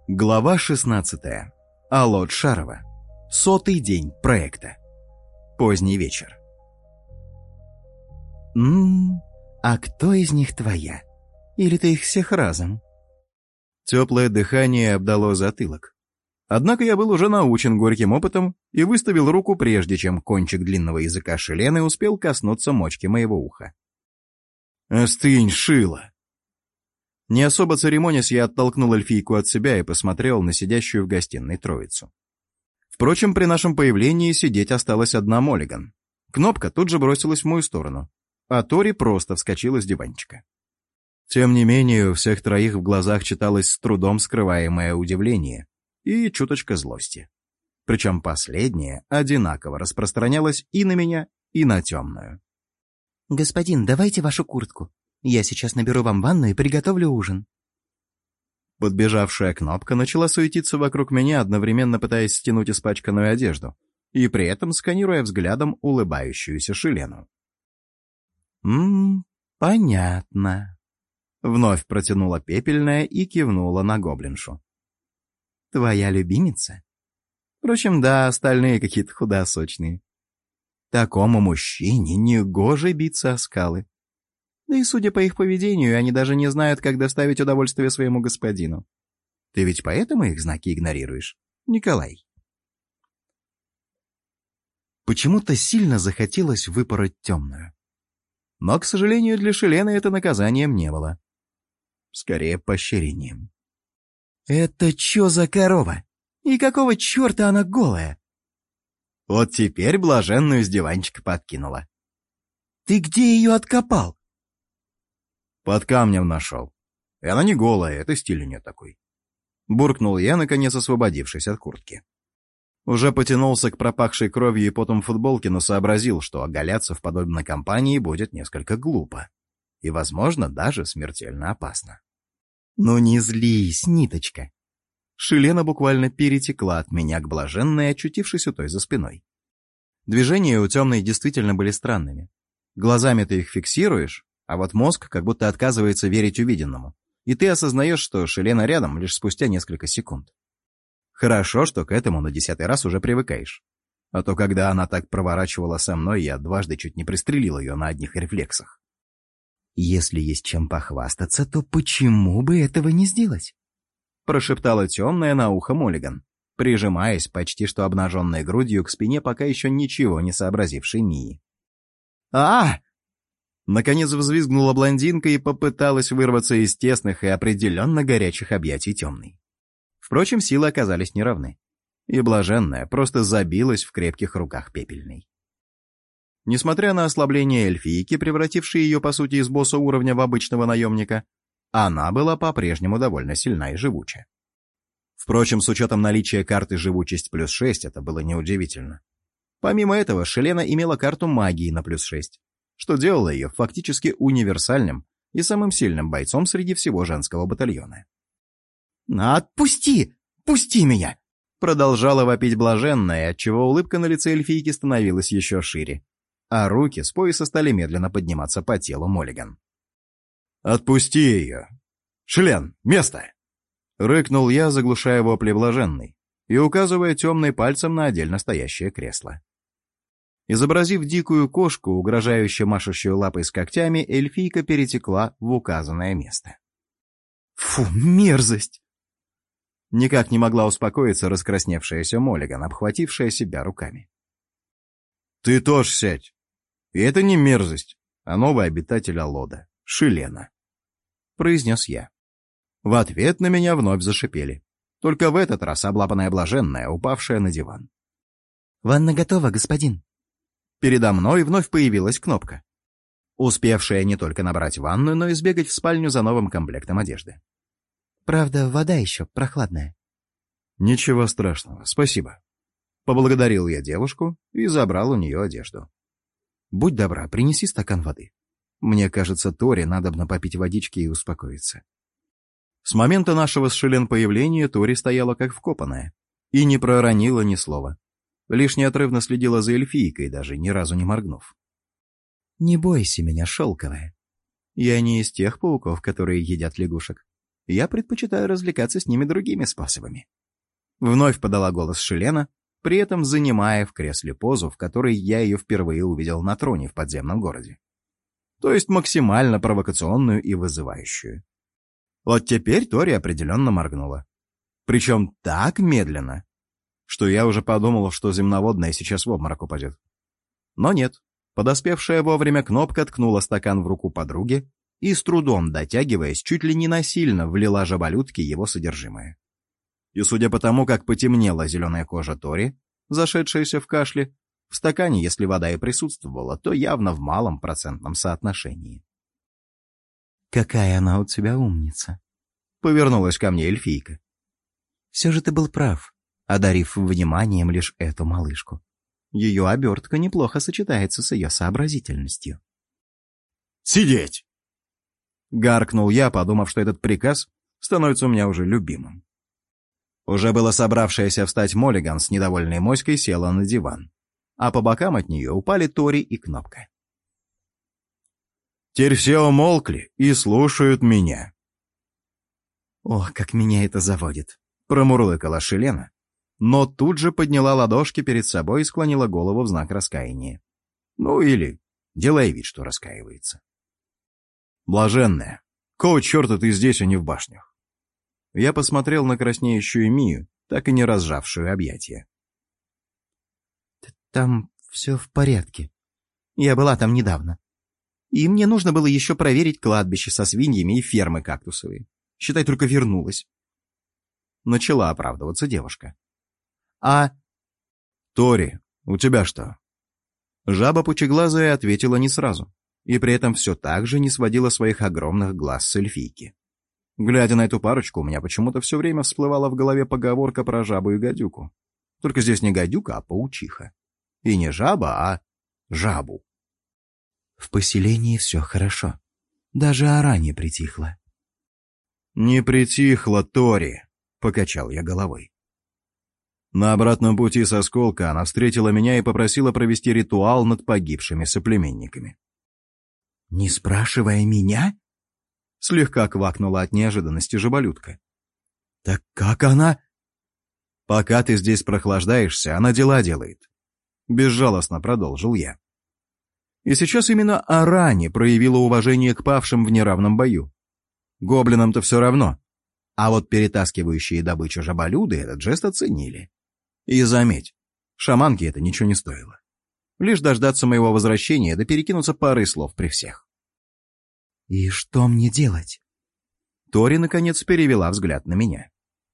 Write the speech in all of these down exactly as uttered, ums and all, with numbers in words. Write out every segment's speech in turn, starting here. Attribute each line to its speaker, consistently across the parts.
Speaker 1: Глава шестнадцатая. Алот Шарова. Сотый день проекта. Поздний вечер.
Speaker 2: «Ммм, а кто из них твоя? Или ты их всех разом?»
Speaker 1: Теплое дыхание обдало затылок. Однако я был уже научен горьким опытом и выставил руку, прежде чем кончик длинного языка Шелены успел коснуться мочки моего уха. «Остынь, шило!» Не особо церемонясь, я оттолкнул эльфийку от себя и посмотрел на сидящую в гостиной троицу. Впрочем, при нашем появлении сидеть осталась одна Моллиган. Кнопка тут же бросилась в мою сторону, а Тори просто вскочила с диванчика. Тем не менее, у всех троих в глазах читалось с трудом скрываемое удивление и чуточка злости. Причем последнее одинаково распространялось и на меня, и на темную.
Speaker 2: «Господин, давайте вашу куртку. Я сейчас наберу вам ванну и приготовлю ужин».
Speaker 1: Подбежавшая Кнопка начала суетиться вокруг меня, одновременно пытаясь стянуть испачканную одежду и при этом сканируя взглядом улыбающуюся Шелену.
Speaker 2: «Ммм, понятно»,
Speaker 1: — вновь протянула Пепельная и кивнула на гоблиншу.
Speaker 2: «Твоя любимица?
Speaker 1: Впрочем, да, остальные какие-то худосочные. Такому мужчине негоже биться о скалы. Да и, судя по их поведению, они даже не знают, как доставить удовольствие своему господину. Ты ведь поэтому их знаки игнорируешь, Николай?» Почему-то сильно захотелось выпороть темную. Но, к сожалению, для Шелены это наказанием не было. Скорее, поощрением.
Speaker 2: «Это чё за корова? И какого черта она голая?»
Speaker 1: Вот теперь блаженную с диванчика подкинула.
Speaker 2: «Ты где ее откопал?»
Speaker 1: «Под камнем нашел. И она не голая, это стиль у нее такой». Буркнул я, наконец освободившись от куртки. Уже потянулся к пропахшей кровью и потом футболке, но сообразил, что оголяться в подобной компании будет несколько глупо. И, возможно, даже смертельно опасно.
Speaker 2: «Ну не злись, ниточка».
Speaker 1: Шелена буквально перетекла от меня к блаженной, очутившись у той за спиной. Движения у темной действительно были странными. Глазами ты их фиксируешь, а вот мозг как будто отказывается верить увиденному, и ты осознаешь, что Шелена рядом лишь спустя несколько секунд. Хорошо, что к этому на десятый раз уже привыкаешь. А то, когда она так проворачивала со мной, я дважды чуть не пристрелил ее на одних рефлексах.
Speaker 2: «Если есть чем похвастаться, то почему бы этого не сделать?»
Speaker 1: Прошептала темная на ухо Моллиган, прижимаясь почти что обнаженной грудью к спине пока еще ничего не сообразившей Мии. а Наконец взвизгнула блондинка и попыталась вырваться из тесных и определенно горячих объятий темной. Впрочем, силы оказались неравны, и блаженная просто забилась в крепких руках Пепельной. Несмотря на ослабление эльфийки, превратившей ее, по сути, из босса уровня в обычного наемника, она была по-прежнему довольно сильна и живуча. Впрочем, с учетом наличия карты «Живучесть плюс шесть» это было неудивительно. Помимо этого, Шелена имела карту магии на плюс шесть, что делало ее фактически универсальным и самым сильным бойцом среди всего женского батальона.
Speaker 2: «Отпусти! Пусти меня!»
Speaker 1: Продолжала вопить блаженная, отчего улыбка на лице эльфийки становилась еще шире, а руки с пояса стали медленно подниматься по телу Моллиган. «Отпусти ее! Шелен, место!» Рыкнул я, заглушая вопли блаженной и указывая темной пальцем на отдельно стоящее кресло. Изобразив дикую кошку, угрожающе машущую лапой с когтями, эльфийка перетекла в указанное место.
Speaker 2: «Фу, мерзость!»
Speaker 1: Никак не могла успокоиться раскрасневшаяся Моллиган, обхватившая себя руками. «Ты тоже сядь! И это не мерзость, а новый обитатель Алода, Шелена», — произнес я. В ответ на меня вновь зашипели, только в этот раз облапанная блаженная, упавшая на диван.
Speaker 2: «Ванна готова, господин».
Speaker 1: Передо мной вновь появилась Кнопка, успевшая не только набрать ванную, но и сбегать в спальню за новым комплектом одежды.
Speaker 2: «Правда, вода еще прохладная».
Speaker 1: «Ничего страшного, спасибо». Поблагодарил я девушку и забрал у нее одежду. «Будь добра, принеси стакан воды. Мне кажется, Тори надобно попить водички и успокоиться». С момента нашего с Шелен появления Тори стояла как вкопанная и не проронила ни слова. Лишь неотрывно следила за эльфийкой, даже ни разу не моргнув.
Speaker 2: «Не бойся меня, шелковая.
Speaker 1: Я не из тех пауков, которые едят лягушек. Я предпочитаю развлекаться с ними другими способами. Вновь подала голос Шелена, при этом занимая в кресле позу, в которой я ее впервые увидел на троне в подземном городе. То есть максимально провокационную и вызывающую. Вот теперь Тори определенно моргнула. Причем так медленно, что я уже подумал, что земноводная сейчас в обморок упадет. Но нет. Подоспевшая вовремя кнопка ткнула стакан в руку подруги и, с трудом дотягиваясь, чуть ли не насильно влила жаболютке его содержимое. И судя по тому, как потемнела зеленая кожа Тори, зашедшаяся в кашле, в стакане, если вода и присутствовала, то явно в малом процентном соотношении.
Speaker 2: «Какая она у тебя умница!»
Speaker 1: — повернулась ко мне эльфийка.
Speaker 2: «Все же ты был прав, одарив вниманием лишь эту малышку. Ее обертка неплохо сочетается с ее сообразительностью».
Speaker 1: «Сидеть!» — гаркнул я, подумав, что этот приказ становится у меня уже любимым. Уже было собравшаяся встать Моллиган с недовольной моськой села на диван, а по бокам от нее упали Тори и Кнопка. «Теперь все умолкли и слушают меня».
Speaker 2: «Ох, как меня это заводит!»
Speaker 1: — промурлыкала Шелена, но тут же подняла ладошки перед собой и склонила голову в знак раскаяния. Ну или делая вид, что раскаивается. «Блаженная, какого черта ты здесь, а не в башнях?» Я посмотрел на краснеющую Мию, так и не разжавшую объятия.
Speaker 2: «Там все в порядке. Я была там недавно. И мне нужно было еще проверить кладбище со свиньями и фермы кактусовые. Считай, только вернулась». Начала оправдываться девушка. «А...»
Speaker 1: «Тори, у тебя что?» Жаба пучеглазая ответила не сразу, и при этом все так же не сводила своих огромных глаз с эльфийки. Глядя на эту парочку, у меня почему-то все время всплывала в голове поговорка про жабу и гадюку. Только здесь не гадюка, а паучиха. И не жаба, а жабу.
Speaker 2: «В поселении все хорошо. Даже ора не притихла».
Speaker 1: «Не притихла, Тори», — покачал я головой. На обратном пути со Сколка она встретила меня и попросила провести ритуал над погибшими соплеменниками.
Speaker 2: «Не спрашивая меня?»
Speaker 1: Слегка квакнула от неожиданности жаболютка.
Speaker 2: «Так как она?»
Speaker 1: «Пока ты здесь прохлаждаешься, она дела делает», — безжалостно продолжил я. И сейчас именно Арани проявила уважение к павшим в неравном бою. Гоблинам-то все равно, а вот перетаскивающие добычу жаболюды этот жест оценили. И заметь, шаманке это ничего не стоило. Лишь дождаться моего возвращения да перекинуться парой слов при всех.
Speaker 2: «И что мне делать?»
Speaker 1: Тори, наконец, перевела взгляд на меня.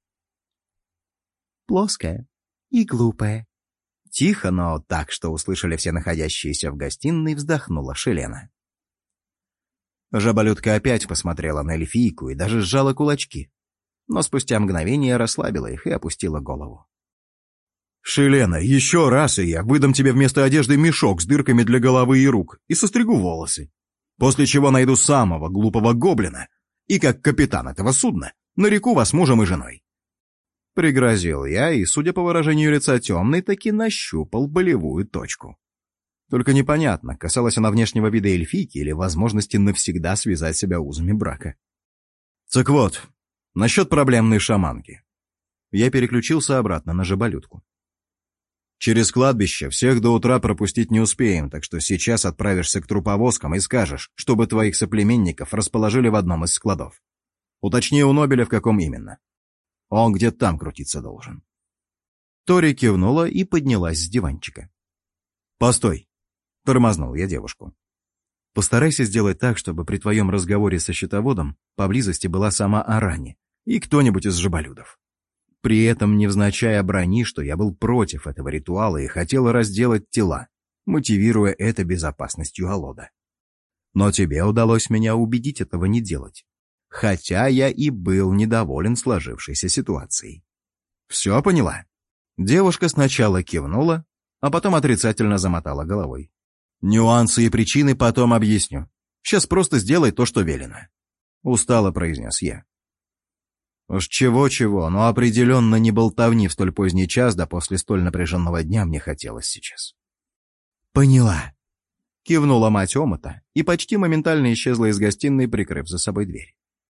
Speaker 2: «Плоская и глупая».
Speaker 1: Тихо, но так, что услышали все находящиеся в гостиной, вздохнула Шелена. Жаболютка опять посмотрела на эльфийку и даже сжала кулачки, но спустя мгновение расслабила их и опустила голову. «Шелена, еще раз, и я выдам тебе вместо одежды мешок с дырками для головы и рук и состригу волосы, после чего найду самого глупого гоблина и, как капитан этого судна, нареку вас мужем и женой». Пригрозил я, и, судя по выражению лица темной, таки нащупал болевую точку. Только непонятно, касалась она внешнего вида эльфийки или возможности навсегда связать себя узами брака. Так вот, насчет проблемной шаманки. Я переключился обратно на жаболютку. Через кладбище всех до утра пропустить не успеем, так что сейчас отправишься к труповозкам и скажешь, чтобы твоих соплеменников расположили в одном из складов. Уточни у Нобеля, в каком именно. Он где-то там крутиться должен. Тори кивнула и поднялась с диванчика. «Постой!» — тормознул я девушку. «Постарайся сделать так, чтобы при твоем разговоре со счетоводом поблизости была сама Арани и кто-нибудь из жаболюдов. При этом невзначай оброни, что я был против этого ритуала и хотел разделать тела, мотивируя это безопасностью Алода. Но тебе удалось меня убедить этого не делать. Хотя я и был недоволен сложившейся ситуацией. Все поняла?» Девушка сначала кивнула, а потом отрицательно замотала головой. «Нюансы и причины потом объясню. Сейчас просто сделай то, что велено», — устало произнес я. Уж чего-чего, но определенно не болтовни в столь поздний час, да после столь напряженного дня мне хотелось сейчас.
Speaker 2: «Поняла»,
Speaker 1: — кивнула мать Омота и почти моментально исчезла из гостиной, прикрыв за собой дверь.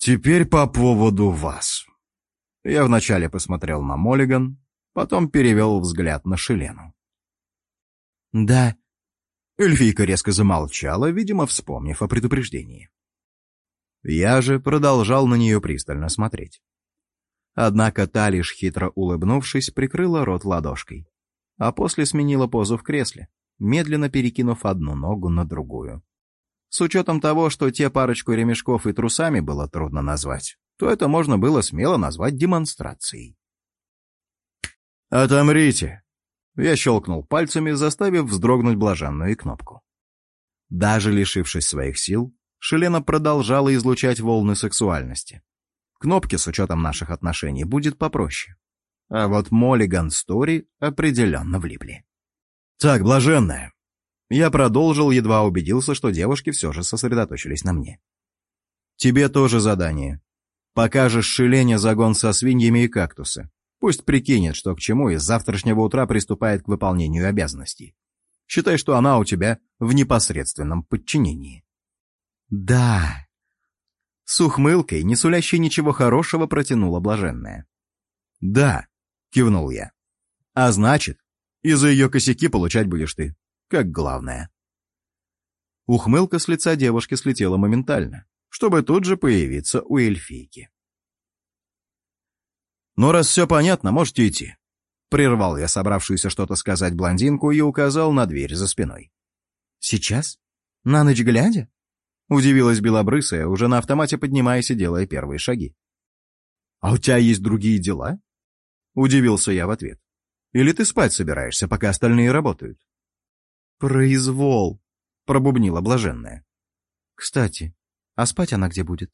Speaker 1: «Теперь по поводу вас». Я вначале посмотрел на Моллиган, потом перевел взгляд на Шилену.
Speaker 2: «Да».
Speaker 1: Эльфийка резко замолчала, видимо, вспомнив о предупреждении. Я же продолжал на нее пристально смотреть. Однако та, лишь хитро улыбнувшись, прикрыла рот ладошкой, а после сменила позу в кресле, медленно перекинув одну ногу на другую. С учетом того, что те парочку ремешков и трусами было трудно назвать, то это можно было смело назвать демонстрацией. «Отомрите!» Я щелкнул пальцами, заставив вздрогнуть блаженную кнопку. Даже лишившись своих сил, Шилена продолжала излучать волны сексуальности. Кнопке с учетом наших отношений будет попроще. А вот Моллиган с Тори определенно влипли. «Так, блаженная!» Я продолжил, едва убедился, что девушки все же сосредоточились на мне. «Тебе тоже задание. Покажешь Шилене загон со свиньями и кактусы. Пусть прикинет, что к чему, и с завтрашнего утра приступает к выполнению обязанностей. Считай, что она у тебя в непосредственном подчинении».
Speaker 2: «Да».
Speaker 1: С ухмылкой, не сулящей ничего хорошего, протянула блаженная. «Да», — кивнул я. «А значит, и за ее косяки получать будешь ты, как главное». Ухмылка с лица девушки слетела моментально, чтобы тут же появиться у эльфийки. «Ну, раз все понятно, можете идти», — прервал я собравшуюся что-то сказать блондинку и указал на дверь за спиной.
Speaker 2: «Сейчас? На ночь глядя?»
Speaker 1: — удивилась белобрысая, уже на автомате поднимаясь и делая первые шаги. «А у тебя есть другие дела?» — удивился я в ответ. «Или ты спать собираешься, пока остальные работают?»
Speaker 2: «Произвол»,
Speaker 1: — пробубнила блаженная.
Speaker 2: «Кстати, а спать она где будет?»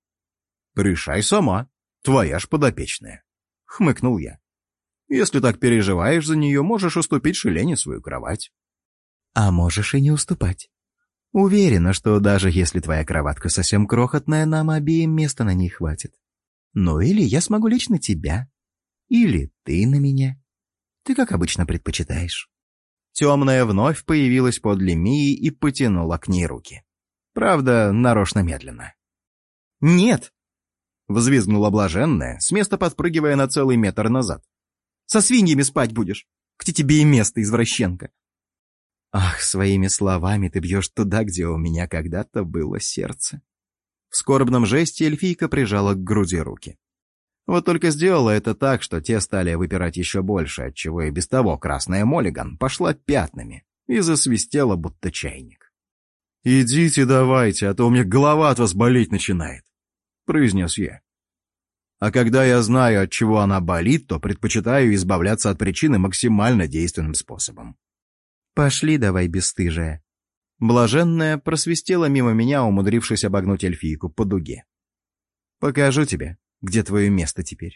Speaker 1: «Решай сама, твоя ж подопечная», — хмыкнул я. «Если так переживаешь за нее, можешь уступить Шилене свою кровать».
Speaker 2: «А можешь и не уступать. Уверена, что даже если твоя кроватка совсем крохотная, нам обеим места на ней хватит. Ну или я смогу лечь на тебя, или ты на меня. Ты как обычно предпочитаешь».
Speaker 1: Темная вновь появилась подле Мии и потянула к ней руки. Правда, нарочно медленно.
Speaker 2: «Нет!»
Speaker 1: — взвизгнула блаженная, с места подпрыгивая на целый метр назад.
Speaker 2: «Со свиньями спать будешь! Где тебе и место, извращенка!» «Ах, своими словами ты бьешь туда, где у меня когда-то было сердце».
Speaker 1: В скорбном жесте эльфийка прижала к груди руки. Вот только сделала это так, что те стали выпирать еще больше, отчего и без того красная Моллиган пошла пятнами и засвистела, будто чайник. «Идите давайте, а то у меня голова от вас болеть начинает», — произнес я. «А когда я знаю, от чего она болит, то предпочитаю избавляться от причины максимально действенным способом».
Speaker 2: «Пошли давай, бесстыжая».
Speaker 1: Блаженная просвистела мимо меня, умудрившись обогнуть эльфийку по дуге. «Покажу тебе, где твое место теперь».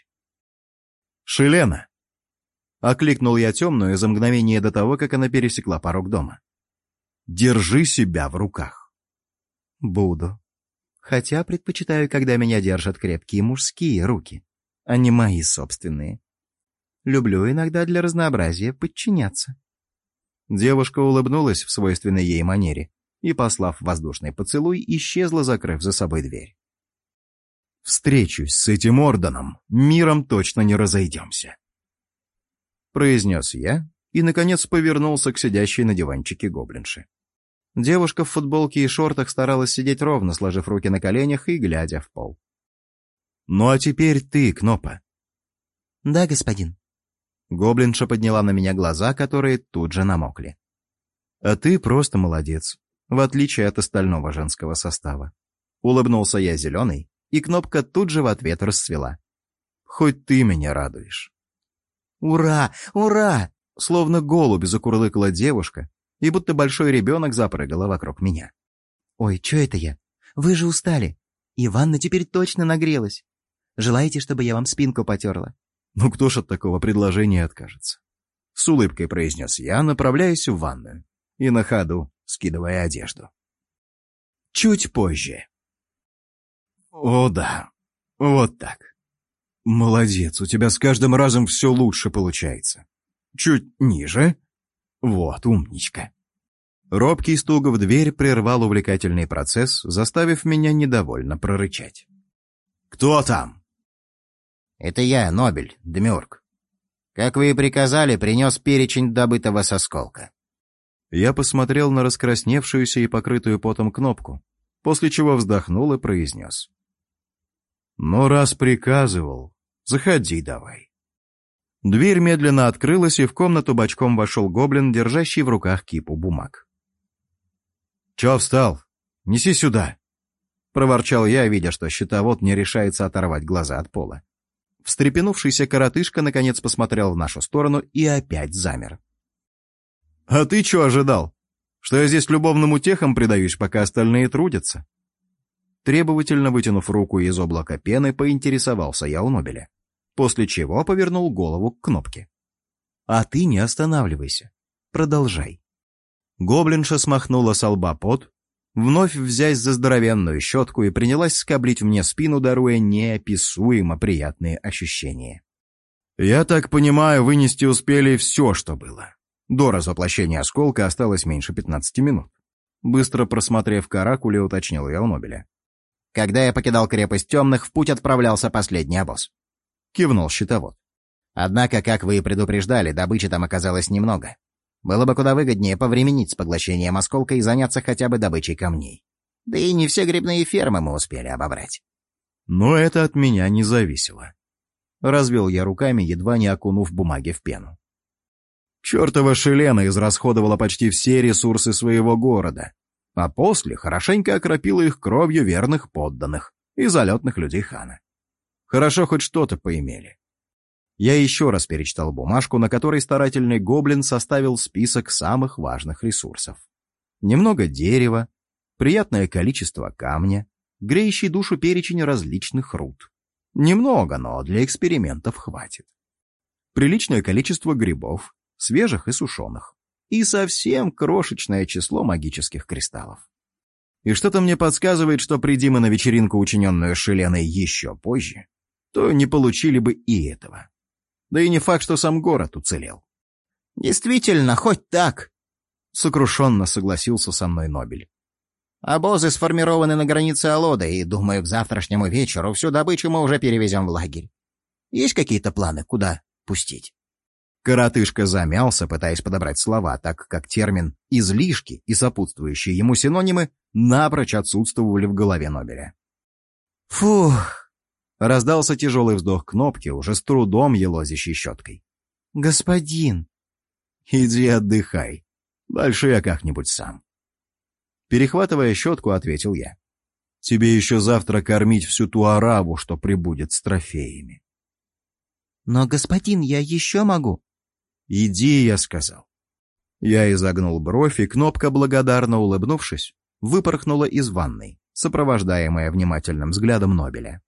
Speaker 1: «Шилена!» — окликнул я темную за мгновение до того, как она пересекла порог дома. «Держи себя в руках».
Speaker 2: «Буду. Хотя предпочитаю, когда меня держат крепкие мужские руки, а не мои собственные. Люблю иногда для разнообразия подчиняться».
Speaker 1: Девушка улыбнулась в свойственной ей манере и, послав воздушный поцелуй, исчезла, закрыв за собой дверь. «Встречусь с этим Орденом, миром точно не разойдемся», — произнес я и, наконец, повернулся к сидящей на диванчике гоблинше. Девушка в футболке и шортах старалась сидеть ровно, сложив руки на коленях и глядя в пол. «Ну а теперь ты, Кнопа».
Speaker 2: «Да, господин».
Speaker 1: Гоблинша подняла на меня глаза, которые тут же намокли. «А ты просто молодец, в отличие от остального женского состава». Улыбнулся я зеленый, и Кнопка тут же в ответ расцвела. «Хоть ты меня радуешь».
Speaker 2: «Ура! Ура!»
Speaker 1: Словно голубь закурлыкала девушка, и будто большой ребенок запрыгала вокруг меня.
Speaker 2: «Ой, что это я? Вы же устали. И ванна теперь точно нагрелась. Желаете, чтобы я вам спинку потерла?»
Speaker 1: «Ну кто ж от такого предложения откажется?» С улыбкой произнес я, направляясь в ванную и на ходу скидывая одежду. Чуть позже. «О да, вот так. Молодец, у тебя с каждым разом все лучше получается. Чуть ниже. Вот, умничка». Робкий стук в дверь прервал увлекательный процесс, заставив меня недовольно прорычать. «Кто там?»
Speaker 2: «Это я, Нобель, Демиург. Как вы и приказали, принес перечень добытого с осколка».
Speaker 1: Я посмотрел на раскрасневшуюся и покрытую потом кнопку, после чего вздохнул и произнес. «Ну, раз приказывал, заходи давай». Дверь медленно открылась, и в комнату бочком вошел гоблин, держащий в руках кипу бумаг. «Чё встал? Неси сюда!» — проворчал я, видя, что щитовод не решается оторвать глаза от пола. Встрепенувшийся коротышка наконец посмотрел в нашу сторону и опять замер. «А ты чё ожидал? Что я здесь любовным утехам предаюсь, пока остальные трудятся?» Требовательно вытянув руку из облака пены, поинтересовался я у Нобеля, после чего повернул голову к кнопке. «А ты не останавливайся. Продолжай». Гоблинша смахнула со лба пот, вновь взясь за здоровенную щетку и принялась скоблить мне спину, даруя неописуемо приятные ощущения. «Я так понимаю, вынести успели все, что было. До развоплощения осколка осталось меньше пятнадцати минут». Быстро просмотрев каракули, уточнил я у Нобеля.
Speaker 2: «Когда я покидал крепость темных, в путь отправлялся последний обоз», — кивнул щитовод. «Однако, как вы и предупреждали, добычи там оказалось немного. Было бы куда выгоднее повременить с поглощением осколка и заняться хотя бы добычей камней. Да и не все грибные фермы мы успели обобрать».
Speaker 1: Но это от меня не зависело. Развел я руками, едва не окунув бумаги в пену. Чёртова Шелена израсходовала почти все ресурсы своего города, а после хорошенько окропила их кровью верных подданных и залетных людей хана. Хорошо хоть что-то поимели. Я еще раз перечитал бумажку, на которой старательный гоблин составил список самых важных ресурсов. Немного дерева, приятное количество камня, греющий душу перечень различных руд. Немного, но для экспериментов хватит. Приличное количество грибов, свежих и сушеных. И совсем крошечное число магических кристаллов. И что-то мне подсказывает, что приди мы на вечеринку, учиненную Шеленой еще позже, то не получили бы и этого. Да и не факт, что сам город уцелел.
Speaker 2: «Действительно, хоть так», —
Speaker 1: сокрушенно согласился со мной Нобель.
Speaker 2: «Обозы сформированы на границе Алода, и, думаю, к завтрашнему вечеру всю добычу мы уже перевезем в лагерь. Есть какие-то планы, куда пустить?»
Speaker 1: Коротышка замялся, пытаясь подобрать слова, так как термин «излишки» и сопутствующие ему синонимы напрочь отсутствовали в голове Нобеля.
Speaker 2: «Фух!»
Speaker 1: — раздался тяжелый вздох кнопки, уже с трудом елозящей щеткой.
Speaker 2: «Господин!»
Speaker 1: «Иди отдыхай. Дальше я как-нибудь сам». Перехватывая щетку, ответил я. «Тебе еще завтра кормить всю ту ораву, что прибудет с трофеями».
Speaker 2: «Но, господин, я еще могу».
Speaker 1: «Иди», — я сказал. Я изогнул бровь, и кнопка, благодарно улыбнувшись, выпорхнула из ванной, сопровождаемая внимательным взглядом Нобеля.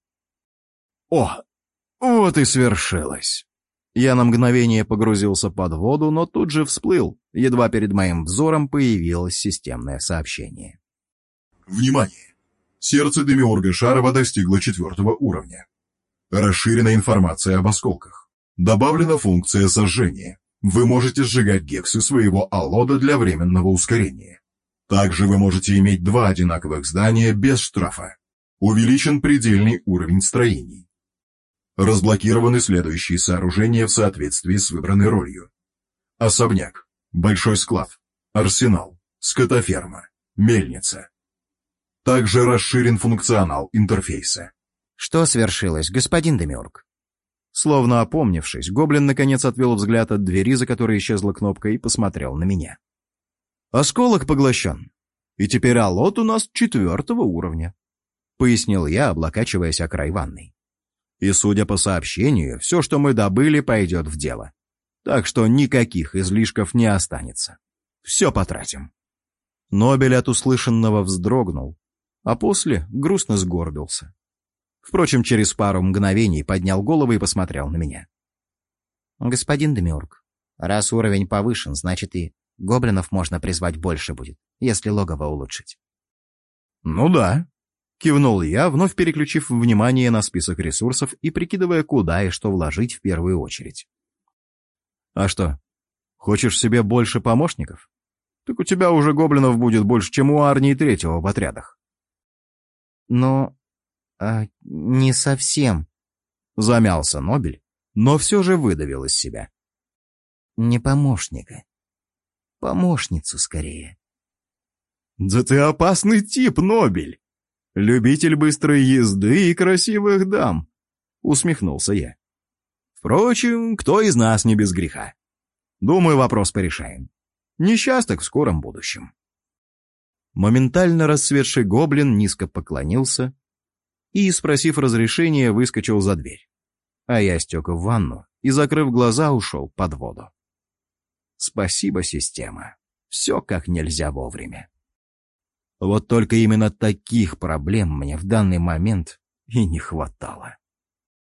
Speaker 1: «О, вот и свершилось!» Я на мгновение погрузился под воду, но тут же всплыл. Едва перед моим взором появилось системное сообщение.
Speaker 3: Внимание! Сердце Демиурга Шарова достигло четвертого уровня. Расширена информация об осколках. Добавлена функция сожжения. Вы можете сжигать гексы своего аллода для временного ускорения. Также вы можете иметь два одинаковых здания без штрафа. Увеличен предельный уровень строений. Разблокированы следующие сооружения в соответствии с выбранной ролью. Особняк, большой склад, арсенал, скотоферма, мельница. Также расширен функционал интерфейса.
Speaker 2: «Что свершилось, господин Демиург?»
Speaker 1: Словно опомнившись, гоблин наконец отвел взгляд от двери, за которой исчезла кнопка, и посмотрел на меня. «Осколок поглощен, и теперь аллот у нас четвертого уровня», — пояснил я, облокачиваясь о край ванной. «И, судя по сообщению, все, что мы добыли, пойдет в дело. Так что никаких излишков не останется. Все потратим». Нобель от услышанного вздрогнул, а после грустно сгорбился. Впрочем, через пару мгновений поднял голову и посмотрел на меня.
Speaker 2: «Господин Демиург, раз уровень повышен, значит и гоблинов можно призвать больше будет, если логово улучшить».
Speaker 1: «Ну да», — кивнул я, вновь переключив внимание на список ресурсов и прикидывая, куда и что вложить в первую очередь. «А что, хочешь себе больше помощников? Так у тебя уже гоблинов будет больше, чем у Арнии третьего в отрядах».
Speaker 2: «Но А, не совсем.
Speaker 1: Замялся Нобель, но все же выдавил из себя.
Speaker 2: Не помощника. Помощницу скорее.
Speaker 1: Да ты опасный тип, Нобель. Любитель быстрой езды и красивых дам, усмехнулся я. Впрочем, кто из нас не без греха? Думаю, вопрос порешаем. Несчасток в скором будущем. Моментально расцветший гоблин низко поклонился и, спросив разрешения, выскочил за дверь. А я стек в ванну и, закрыв глаза, ушел под воду. Спасибо, система. Все как нельзя вовремя. Вот только именно таких проблем мне в данный момент и не хватало.